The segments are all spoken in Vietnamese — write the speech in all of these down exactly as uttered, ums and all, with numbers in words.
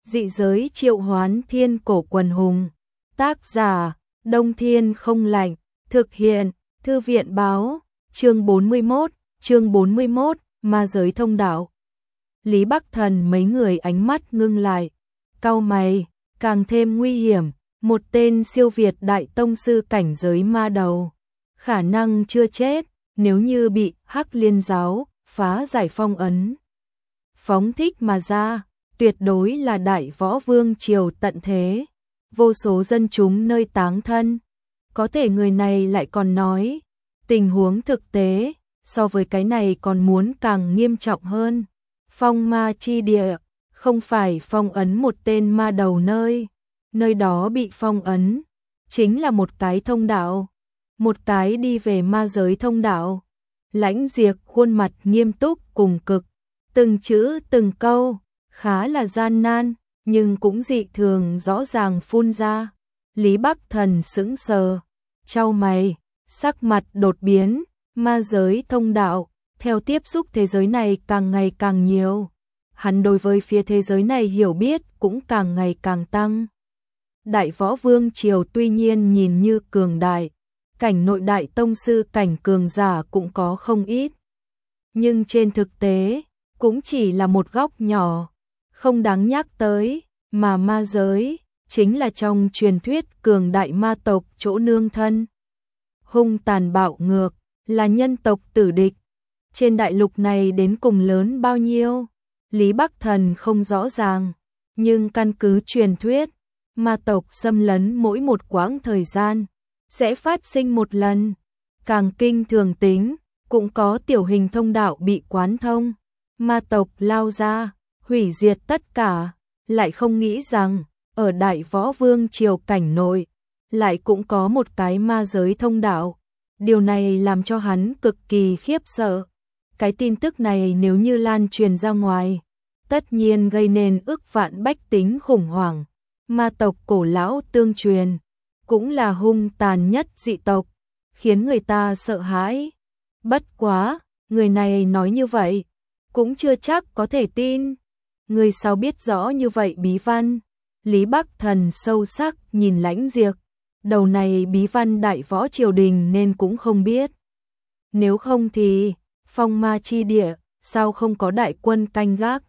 Dị giới triệu hoán thiên cổ quần hùng. Tác giả, Đông Thiên không lạnh. Thực hiện, Thư viện báo. Chương bốn mươi mốt, chương bốn mươi mốt, ma giới thông đạo. Lý Bắc Thần mấy người ánh mắt ngưng lại. Cau mày, càng thêm nguy hiểm. Một tên siêu việt đại tông sư cảnh giới ma đầu. Khả năng chưa chết, nếu như bị Hắc Liên giáo phá giải phong ấn. Phóng thích mà ra, tuyệt đối là đại võ vương triều tận thế. Vô số dân chúng nơi táng thân. Có thể người này lại còn nói, tình huống thực tế, so với cái này còn muốn càng nghiêm trọng hơn. Phong ma chi địa, không phải phong ấn một tên ma đầu nơi. Nơi đó bị phong ấn, chính là một cái thông đạo. Một cái đi về ma giới thông đạo. Lãnh Diệp khuôn mặt nghiêm túc cùng cực. Từng chữ từng câu, khá là gian nan, nhưng cũng dị thường rõ ràng phun ra. Lý Bắc Thần sững sờ, chau mày, sắc mặt đột biến, ma giới thông đạo, theo tiếp xúc thế giới này càng ngày càng nhiều. Hắn đối với phía thế giới này hiểu biết cũng càng ngày càng tăng. Đại võ vương triều tuy nhiên nhìn như cường đại, cảnh nội đại tông sư cảnh cường giả cũng có không ít. Nhưng trên thực tế, cũng chỉ là một góc nhỏ, không đáng nhắc tới, mà ma giới, chính là trong truyền thuyết cường đại ma tộc chỗ nương thân. Hung tàn bạo ngược, là nhân tộc tử địch. Trên đại lục này đến cùng lớn bao nhiêu, Lý Bắc Thần không rõ ràng, nhưng căn cứ truyền thuyết, ma tộc xâm lấn mỗi một quãng thời gian, sẽ phát sinh một lần. Càng kinh thường tính, cũng có tiểu hình thông đạo bị quán thông. Ma tộc lao ra, hủy diệt tất cả, lại không nghĩ rằng, ở đại võ vương triều cảnh nội, lại cũng có một cái ma giới thông đạo. Điều này làm cho hắn cực kỳ khiếp sợ. Cái tin tức này nếu như lan truyền ra ngoài, tất nhiên gây nên ức vạn bách tính khủng hoảng. Ma tộc cổ lão tương truyền, cũng là hung tàn nhất dị tộc, khiến người ta sợ hãi. Bất quá, người này nói như vậy, cũng chưa chắc có thể tin. Người sao biết rõ như vậy bí văn? Lý Bắc Thần sâu sắc nhìn Lãnh Diệp, đầu này bí văn đại võ triều đình nên cũng không biết. Nếu không thì, phong ma chi địa, sao không có đại quân canh gác?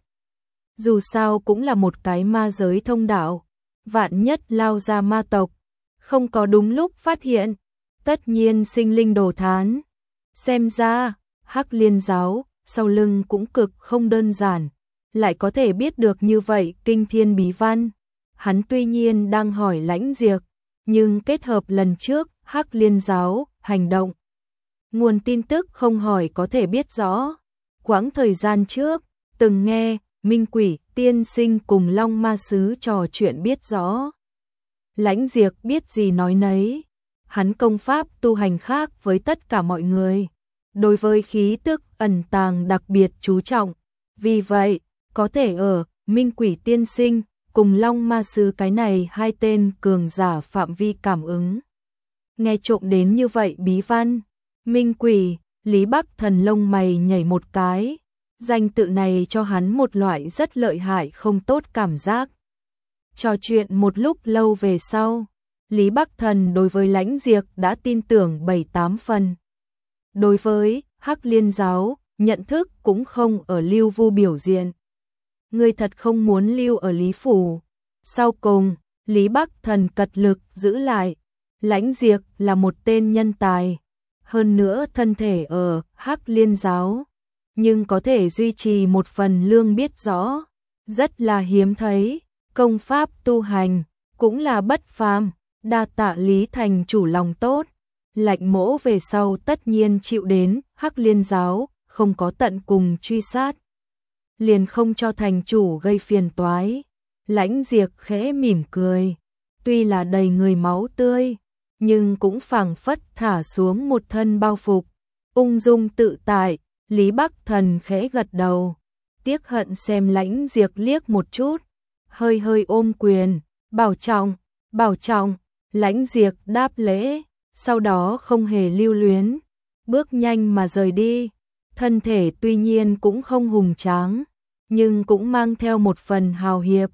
Dù sao cũng là một cái ma giới thông đạo, vạn nhất lao ra ma tộc, không có đúng lúc phát hiện, tất nhiên sinh linh đồ thán. Xem ra, Hắc Liên giáo, sau lưng cũng cực không đơn giản, lại có thể biết được như vậy kinh thiên bí văn. Hắn tuy nhiên đang hỏi Lãnh Diệp, nhưng kết hợp lần trước, Hắc Liên giáo, hành động. Nguồn tin tức không hỏi có thể biết rõ. Quãng thời gian trước, từng nghe, Minh Quỷ, tiên sinh cùng Long Ma Sứ trò chuyện biết rõ. Lãnh Diệp biết gì nói nấy. Hắn công pháp tu hành khác với tất cả mọi người. Đối với khí tức ẩn tàng đặc biệt chú trọng. Vì vậy, có thể ở Minh Quỷ tiên sinh cùng Long Ma Sứ cái này hai tên cường giả phạm vi cảm ứng. Nghe trộm đến như vậy bí văn. Minh Quỷ, Lý Bắc Thần lông mày nhảy một cái. Danh tự này cho hắn một loại rất lợi hại không tốt cảm giác. Trò chuyện một lúc lâu về sau, Lý Bắc Thần đối với Lãnh Diệp đã tin tưởng bảy tám phần. Đối với Hắc Liên giáo, nhận thức cũng không ở Lưu Vu biểu diện. Người thật không muốn lưu ở Lý Phủ. Sau cùng, Lý Bắc Thần cật lực giữ lại. Lãnh Diệp là một tên nhân tài. Hơn nữa thân thể ở Hắc Liên giáo, nhưng có thể duy trì một phần lương biết rõ, rất là hiếm thấy. Công pháp tu hành cũng là bất phàm, đa tạ Lý thành chủ lòng tốt. Lạnh mỗ về sau tất nhiên chịu đến Hắc Liên giáo, không có tận cùng truy sát, liền không cho thành chủ gây phiền toái. Lãnh Diệp khẽ mỉm cười, tuy là đầy người máu tươi, nhưng cũng phảng phất thả xuống một thân bao phục, ung dung tự tại. Lý Bắc Thần khẽ gật đầu, tiếc hận xem Lãnh Diệp liếc một chút, hơi hơi ôm quyền, bảo trọng, bảo trọng. Lãnh Diệp đáp lễ, sau đó không hề lưu luyến, bước nhanh mà rời đi. Thân thể tuy nhiên cũng không hùng tráng, nhưng cũng mang theo một phần hào hiệp.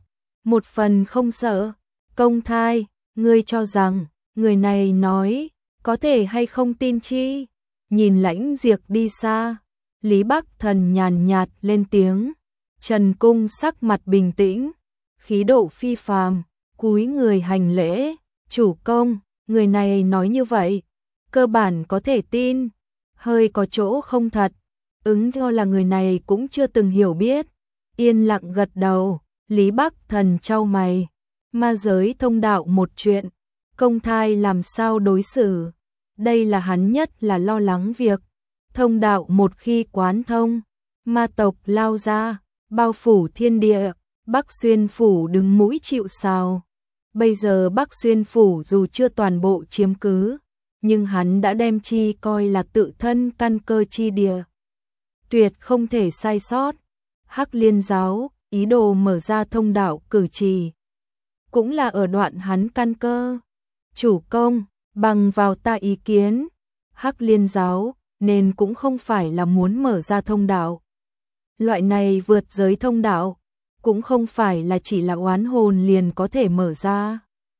một phần không sợ. Công thai, ngươi cho rằng, người này nói, có thể hay không tin chi? Nhìn Lãnh Diệp đi xa, Lý Bắc Thần nhàn nhạt lên tiếng. Trần Cung sắc mặt bình tĩnh, khí độ phi phàm, cúi người hành lễ. Chủ công, người này nói như vậy, cơ bản có thể tin, hơi có chỗ không thật. Ứng cho là người này cũng chưa từng hiểu biết. Yên lặng gật đầu, Lý Bắc Thần chau mày. Ma giới thông đạo một chuyện, công thai làm sao đối xử? Đây là hắn nhất là lo lắng việc. Thông đạo một khi quán thông, ma tộc lao ra, bao phủ thiên địa, Bắc Xuyên Phủ đứng mũi chịu sào. Bây giờ Bắc Xuyên Phủ dù chưa toàn bộ chiếm cứ, nhưng hắn đã đem chi coi là tự thân căn cơ chi địa. Tuyệt không thể sai sót. Hắc Liên giáo, ý đồ mở ra thông đạo cử trì, cũng là ở đoạn hắn căn cơ. Chủ công, bằng vào ta ý kiến, Hắc Liên giáo nên cũng không phải là muốn mở ra thông đạo. Loại này vượt giới thông đạo, cũng không phải là chỉ là oán hồn liền có thể mở ra.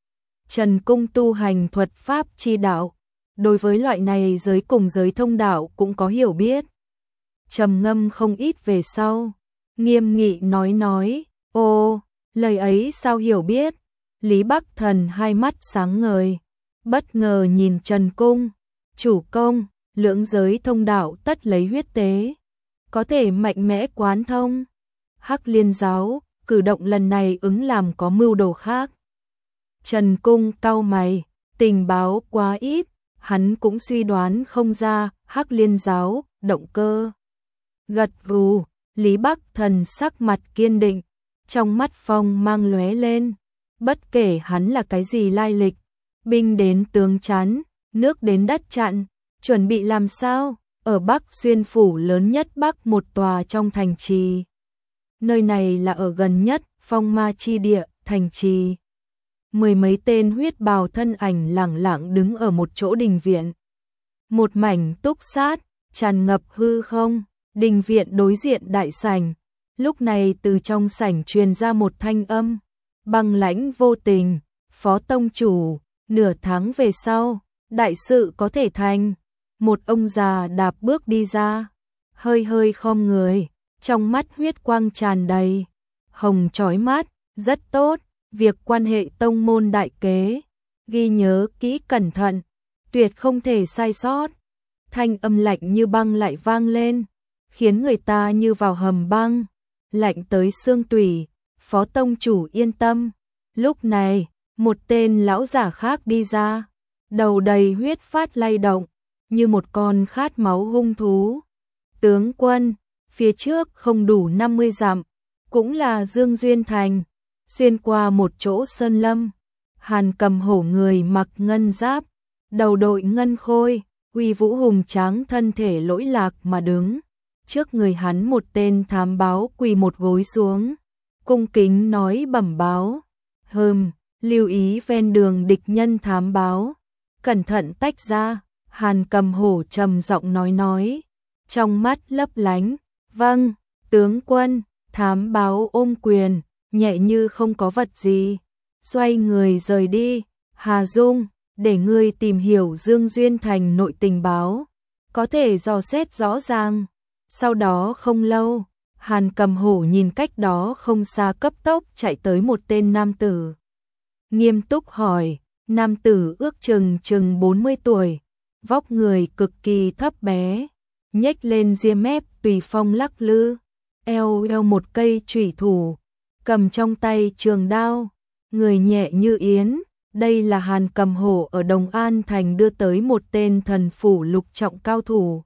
Trần Cung tu hành thuật pháp chi đạo, đối với loại này giới cùng giới thông đạo cũng có hiểu biết. Trầm ngâm không ít về sau, nghiêm nghị nói nói, ô, lời ấy sao hiểu biết? Lý Bắc Thần hai mắt sáng ngời, bất ngờ nhìn Trần Cung. Chủ công, lưỡng giới thông đạo tất lấy huyết tế, có thể mạnh mẽ quán thông. Hắc Liên giáo, cử động lần này ứng làm có mưu đồ khác. Trần Cung cau mày, tình báo quá ít, hắn cũng suy đoán không ra Hắc Liên giáo động cơ. Gật gù, Lý Bắc Thần sắc mặt kiên định, trong mắt phong mang lóe lên. Bất kể hắn là cái gì lai lịch, binh đến tướng chắn, nước đến đất chặn, chuẩn bị làm sao? Ở Bắc Xuyên Phủ lớn nhất Bắc một tòa trong thành trì. Nơi này là ở gần nhất phong ma chi địa, thành trì. Mười mấy tên huyết bào thân ảnh lẳng lặng đứng ở một chỗ đình viện. Một mảnh túc sát, tràn ngập hư không, đình viện đối diện đại sảnh. Lúc này từ trong sảnh truyền ra một thanh âm, băng lãnh vô tình, Phó tông chủ, nửa tháng về sau, đại sự có thể thành. Một ông già đạp bước đi ra, hơi hơi khom người, trong mắt huyết quang tràn đầy, hồng chói mắt, rất tốt, việc quan hệ tông môn đại kế, ghi nhớ kỹ cẩn thận, tuyệt không thể sai sót. Thanh âm lạnh như băng lại vang lên, khiến người ta như vào hầm băng, lạnh tới xương tủy. Phó tông chủ yên tâm. Lúc này, một tên lão giả khác đi ra, đầu đầy huyết phát lay động, như một con khát máu hung thú. Tướng quân, phía trước không đủ năm mươi dặm, cũng là Dương Duyên Thành, xuyên qua một chỗ sơn lâm. Hàn Cầm hổ người mặc ngân giáp, đầu đội ngân khôi, uy vũ hùng tráng thân thể lỗi lạc mà đứng. Trước người hắn một tên thám báo quỳ một gối xuống, cung kính nói bẩm báo. Hừm, lưu ý ven đường địch nhân thám báo, cẩn thận tách ra. Hàn Cầm hổ trầm giọng nói nói, trong mắt lấp lánh. Vâng, tướng quân. Thám báo ôm quyền, nhẹ như không có vật gì, xoay người rời đi. Hà Dung, để ngươi tìm hiểu Dương Duyên Thành nội tình báo, có thể dò xét rõ ràng. Sau đó không lâu, Hàn Cầm hổ nhìn cách đó không xa cấp tốc chạy tới một tên nam tử. Nghiêm túc hỏi, nam tử ước chừng chừng bốn mươi tuổi, vóc người cực kỳ thấp bé, nhếch lên ria mép tùy phong lắc lư, eo eo một cây chủy thủ, cầm trong tay trường đao, người nhẹ như yến. Đây là Hàn Cầm hổ ở Đồng An Thành đưa tới một tên thần phủ lục trọng cao thủ,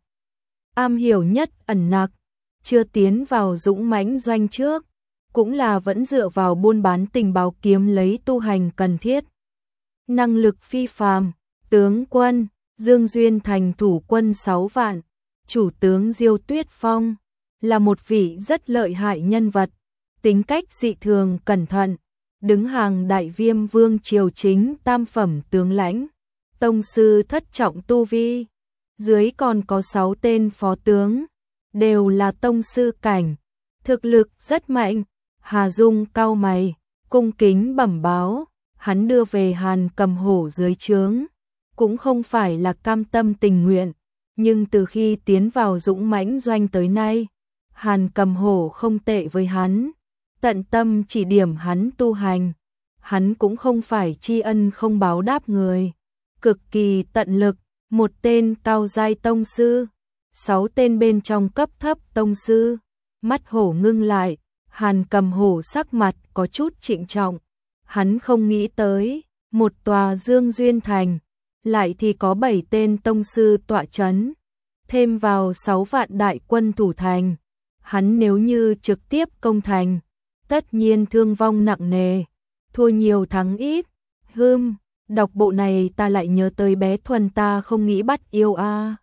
am hiểu nhất ẩn nặc, chưa tiến vào dũng mãnh doanh trước, cũng là vẫn dựa vào buôn bán tình báo kiếm lấy tu hành cần thiết. Năng lực phi phàm. Tướng quân, Dương Duyên Thành thủ quân sáu vạn, chủ tướng Diêu Tuyết Phong là một vị rất lợi hại nhân vật, tính cách dị thường cẩn thận, đứng hàng Đại Viêm Vương triều chính tam phẩm tướng lãnh, tông sư thất trọng tu vi, dưới còn có sáu tên phó tướng, đều là tông sư cảnh, thực lực rất mạnh. Hà Dung cau mày, cung kính bẩm báo, hắn đưa về Hàn Cầm Hổ dưới trướng, cũng không phải là cam tâm tình nguyện, nhưng từ khi tiến vào dũng mãnh doanh tới nay, Hàn Cầm Hổ không tệ với hắn, tận tâm chỉ điểm hắn tu hành, hắn cũng không phải tri ân không báo đáp người, cực kỳ tận lực, một tên cao giai tông sư, sáu tên bên trong cấp thấp tông sư, mắt hổ ngưng lại, Hàn Cầm Hổ sắc mặt có chút trịnh trọng, hắn không nghĩ tới, một tòa Dương Duyên Thành, lại thì có bảy tên tông sư tọa chấn, thêm vào sáu vạn đại quân thủ thành, hắn nếu như trực tiếp công thành, tất nhiên thương vong nặng nề, thua nhiều thắng ít. Hừm, đọc bộ này ta lại nhớ tới bé Thuần ta không nghĩ bắt yêu a.